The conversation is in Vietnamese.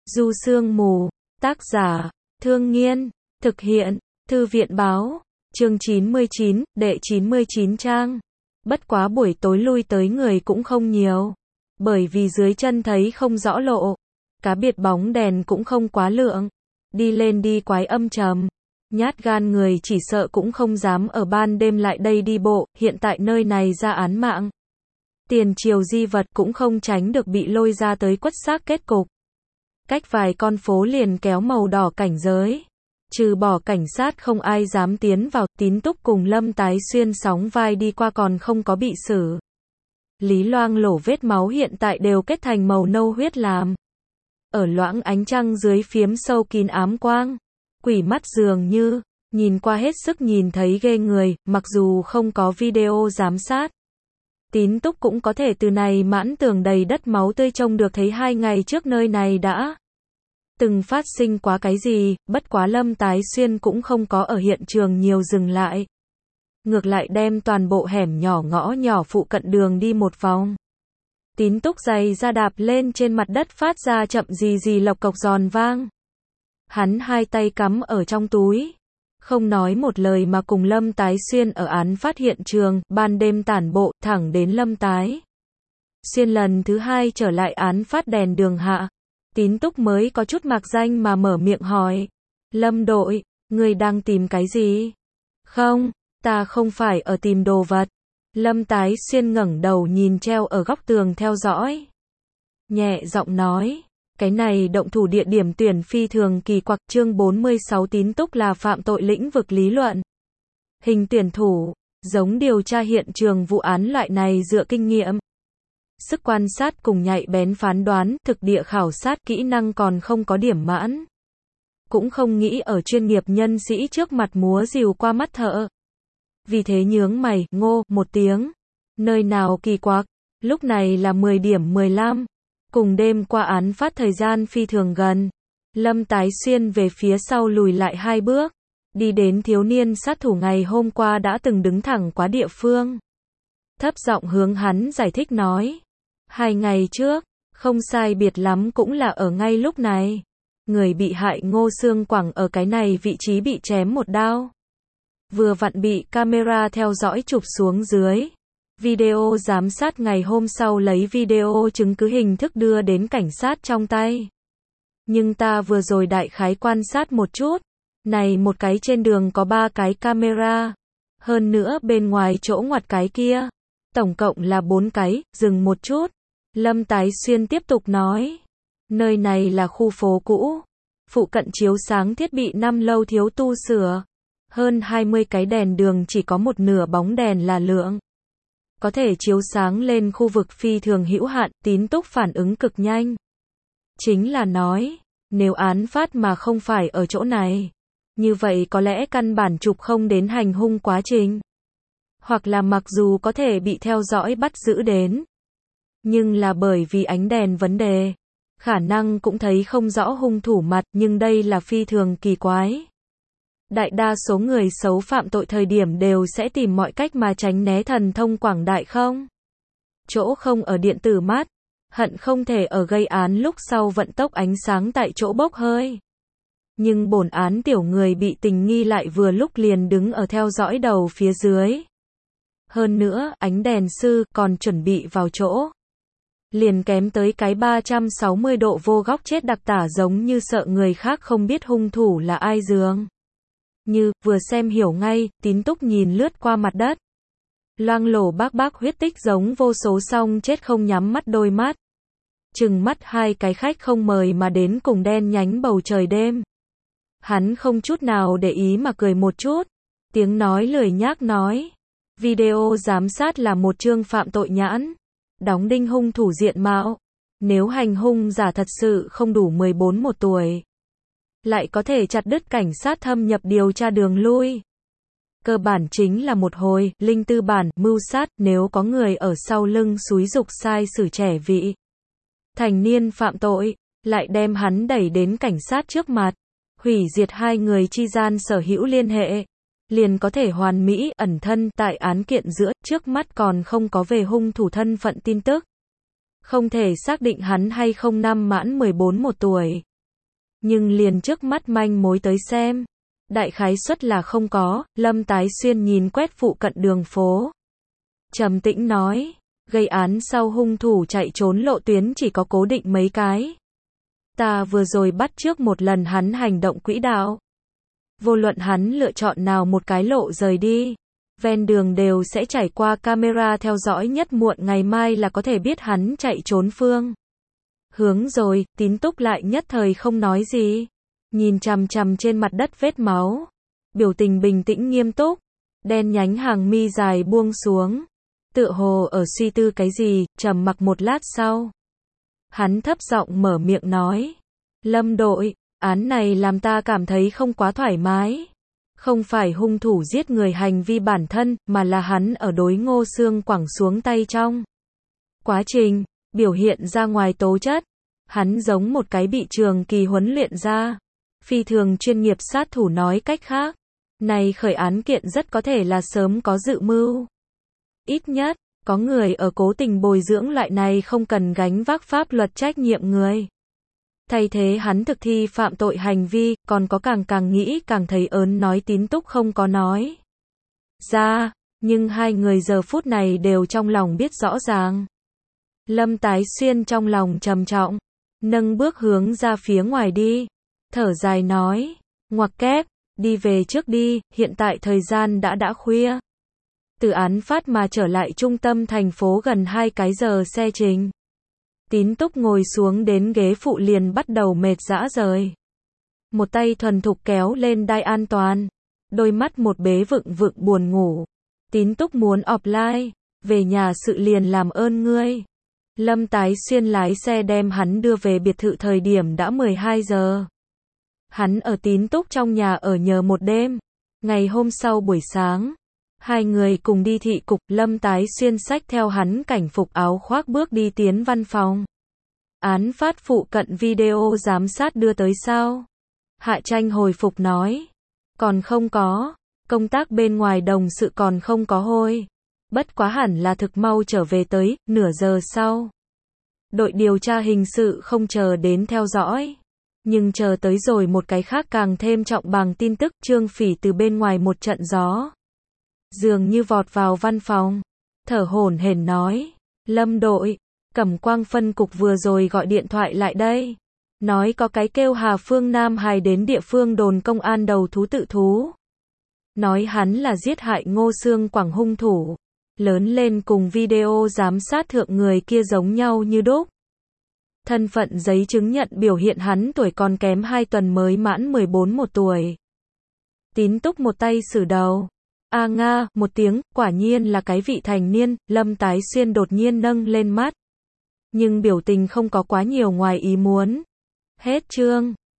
Du Sương Mù, tác giả, Thương Nghiên, thực hiện, Thư viện báo, chương 99, đệ 99 trang. Bất quá buổi tối lui tới người cũng không nhiều, bởi vì dưới chân thấy không rõ lộ, cá biệt bóng đèn cũng không quá lượng, đi lên đi quái âm trầm. Nhát gan người chỉ sợ cũng không dám ở ban đêm lại đây đi bộ, hiện tại nơi này ra án mạng. Tiền triều di vật cũng không tránh được bị lôi ra tới quất xác kết cục. Cách vài con phố liền kéo màu đỏ cảnh giới. Trừ bỏ cảnh sát không ai dám tiến vào, Tín Túc cùng Lâm Tái Xuyên sóng vai đi qua còn không có bị xử. Lý loang lổ vết máu hiện tại đều kết thành màu nâu huyết làm. Ở loãng ánh trăng dưới phiếm sâu kín ám quang. Quỷ mắt dường như, nhìn qua hết sức nhìn thấy ghê người, mặc dù không có video giám sát. Tín Túc cũng có thể từ này mãn tường đầy đất máu tươi trông được thấy 2 ngày trước nơi này đã từng phát sinh quá cái gì, bất quá Lâm Tái Xuyên cũng không có ở hiện trường nhiều dừng lại. Ngược lại đem toàn bộ hẻm nhỏ ngõ nhỏ phụ cận đường đi một vòng. Tín Túc giày ra đạp lên trên mặt đất phát ra chậm gì lộc cộc giòn vang. Hắn hai tay cắm ở trong túi, không nói một lời mà cùng Lâm Tái Xuyên ở án phát hiện trường, ban đêm tản bộ, thẳng đến Lâm Tái Xuyên lần thứ 2 trở lại án phát đèn đường hạ. Tín Túc mới có chút mạc danh mà mở miệng hỏi. Lâm đội, người đang tìm cái gì? Không, ta không phải ở tìm đồ vật. Lâm Tái Xuyên ngẩng đầu nhìn treo ở góc tường theo dõi. Nhẹ giọng nói. Cái này động thủ địa điểm tuyển phi thường kỳ quặc. Chương 46 Tín Túc là phạm tội lĩnh vực lý luận. Hình tuyển thủ, giống điều tra hiện trường vụ án loại này dựa kinh nghiệm, sức quan sát cùng nhạy bén phán đoán, thực địa khảo sát kỹ năng còn không có điểm mãn. Cũng không nghĩ ở chuyên nghiệp nhân sĩ trước mặt múa rìu qua mắt thợ. Vì thế nhướng mày, ngô, một tiếng. Nơi nào kỳ quặc, lúc này là 10 điểm 15. Cùng đêm qua án phát thời gian phi thường gần. Lâm Tái Xuyên về phía sau lùi lại 2 bước. Đi đến thiếu niên sát thủ ngày hôm qua đã từng đứng thẳng quá địa phương. Thấp giọng hướng hắn giải thích nói. 2 ngày trước, không sai biệt lắm cũng là ở ngay lúc này. Người bị hại Ngô Sương Quảng ở cái này vị trí bị chém một đao. Vừa vặn bị camera theo dõi chụp xuống dưới. Video giám sát ngày hôm sau lấy video chứng cứ hình thức đưa đến cảnh sát trong tay. Nhưng ta vừa rồi đại khái quan sát một chút. Này một cái trên đường có 3 cái camera. Hơn nữa bên ngoài chỗ ngoặt cái kia. Tổng cộng là 4 cái, dừng một chút. Lâm Tái Xuyên tiếp tục nói. Nơi này là khu phố cũ. Phụ cận chiếu sáng thiết bị năm lâu thiếu tu sửa. Hơn 20 cái đèn đường chỉ có một nửa bóng đèn là lượng. Có thể chiếu sáng lên khu vực phi thường hữu hạn. Tín Túc phản ứng cực nhanh. Chính là nói, nếu án phát mà không phải ở chỗ này, như vậy có lẽ căn bản chụp không đến hành hung quá trình. Hoặc là mặc dù có thể bị theo dõi bắt giữ đến, nhưng là bởi vì ánh đèn vấn đề, khả năng cũng thấy không rõ hung thủ mặt, nhưng đây là phi thường kỳ quái. Đại đa số người xấu phạm tội thời điểm đều sẽ tìm mọi cách mà tránh né thần thông quảng đại không? Chỗ không ở điện tử mắt, hận không thể ở gây án lúc sau vận tốc ánh sáng tại chỗ bốc hơi. Nhưng bổn án tiểu người bị tình nghi lại vừa lúc liền đứng ở theo dõi đầu phía dưới. Hơn nữa, ánh đèn sư còn chuẩn bị vào chỗ. Liền kém tới cái 360 độ vô góc chết đặc tả giống như sợ người khác không biết hung thủ là ai dường. Như, vừa xem hiểu ngay, Tín Túc nhìn lướt qua mặt đất. Loang lổ bác huyết tích giống vô số song chết không nhắm mắt đôi mắt. Trừng mắt 2 cái khách không mời mà đến cùng đen nhánh bầu trời đêm. Hắn không chút nào để ý mà cười một chút. Tiếng nói lười nhác nói. Video giám sát là một chương phạm tội nhãn. Đóng đinh hung thủ diện mạo. Nếu hành hung giả thật sự không đủ 14 một tuổi, lại có thể chặt đứt cảnh sát thâm nhập điều tra đường lui. Cơ bản chính là một hồi, linh tư bản, mưu sát, nếu có người ở sau lưng xúi giục sai xử trẻ vị. Thành niên phạm tội, lại đem hắn đẩy đến cảnh sát trước mặt. Hủy diệt 2 người chi gian sở hữu liên hệ. Liền có thể hoàn mỹ ẩn thân tại án kiện giữa, trước mắt còn không có về hung thủ thân phận tin tức. Không thể xác định hắn hay không năm mãn 14 một tuổi. Nhưng liền trước mắt manh mối tới xem. Đại khái suất là không có, Lâm Tái Xuyên nhìn quét phụ cận đường phố. Trầm tĩnh nói, gây án sau hung thủ chạy trốn lộ tuyến chỉ có cố định mấy cái. Ta vừa rồi bắt trước một lần hắn hành động quỹ đạo. Vô luận hắn lựa chọn nào một cái lộ rời đi, ven đường đều sẽ trải qua camera theo dõi, nhất muộn ngày mai là có thể biết hắn chạy trốn phương hướng rồi. Tín Túc lại nhất thời không nói gì, nhìn chằm chằm trên mặt đất vết máu, biểu tình bình tĩnh nghiêm túc, đen nhánh hàng mi dài buông xuống, tựa hồ ở suy tư cái gì. Trầm mặc một lát sau, hắn thấp giọng mở miệng nói, Lâm đội, án này làm ta cảm thấy không quá thoải mái. Không phải hung thủ giết người hành vi bản thân, mà là hắn ở đối Ngô Xương Quảng xuống tay trong quá trình, biểu hiện ra ngoài tố chất. Hắn giống một cái bị trường kỳ huấn luyện ra, phi thường chuyên nghiệp sát thủ. Nói cách khác, này khởi án kiện rất có thể là sớm có dự mưu. Ít nhất, có người ở cố tình bồi dưỡng loại này không cần gánh vác pháp luật trách nhiệm người. Thay thế hắn thực thi phạm tội hành vi, còn có càng nghĩ càng thấy ớn. Nói Tín Túc không có nói ra, nhưng hai người giờ phút này đều trong lòng biết rõ ràng. Lâm Tái Xuyên trong lòng trầm trọng, nâng bước hướng ra phía ngoài đi, thở dài nói, ngoặc kép, đi về trước đi, hiện tại thời gian đã khuya. Từ án phát mà trở lại trung tâm thành phố gần 2 cái giờ xe trình. Tín Túc ngồi xuống đến ghế phụ liền bắt đầu mệt rã rời. Một tay thuần thục kéo lên đai an toàn, đôi mắt một bế vựng buồn ngủ. Tín Túc muốn offline, về nhà sự liền làm ơn ngươi. Lâm Tái Xuyên lái xe đem hắn đưa về biệt thự thời điểm đã 12 giờ. Hắn ở Tín Túc trong nhà ở nhờ một đêm. Ngày hôm sau buổi sáng, hai người cùng đi thị cục. Lâm Tái Xuyên xách theo hắn cảnh phục áo khoác bước đi tiến văn phòng. Án phát phụ cận video giám sát đưa tới sao? Hạ Tranh hồi phục nói, còn không có, công tác bên ngoài đồng sự còn không có hôi. Bất quá hẳn là thực mau trở về tới, nửa giờ sau. Đội điều tra hình sự không chờ đến theo dõi, nhưng chờ tới rồi một cái khác càng thêm trọng bằng tin tức. Trương Phỉ từ bên ngoài một trận gió dường như vọt vào văn phòng, thở hổn hển nói, Lâm đội, Cẩm Quang phân cục vừa rồi gọi điện thoại lại đây, nói có cái kêu Hà Phương Nam Hải đến địa phương đồn công an đầu thú tự thú. Nói hắn là giết hại Ngô Xương Quảng hung thủ, lớn lên cùng video giám sát thượng người kia giống nhau như đúc. Thân phận giấy chứng nhận biểu hiện hắn tuổi còn kém 2 tuần mới mãn 14 một tuổi. Tín Túc một tay xử đầu. A nga, một tiếng, quả nhiên là cái vị thành niên. Lâm Tái Xuyên đột nhiên nâng lên mắt, nhưng biểu tình không có quá nhiều ngoài ý muốn. Hết chương.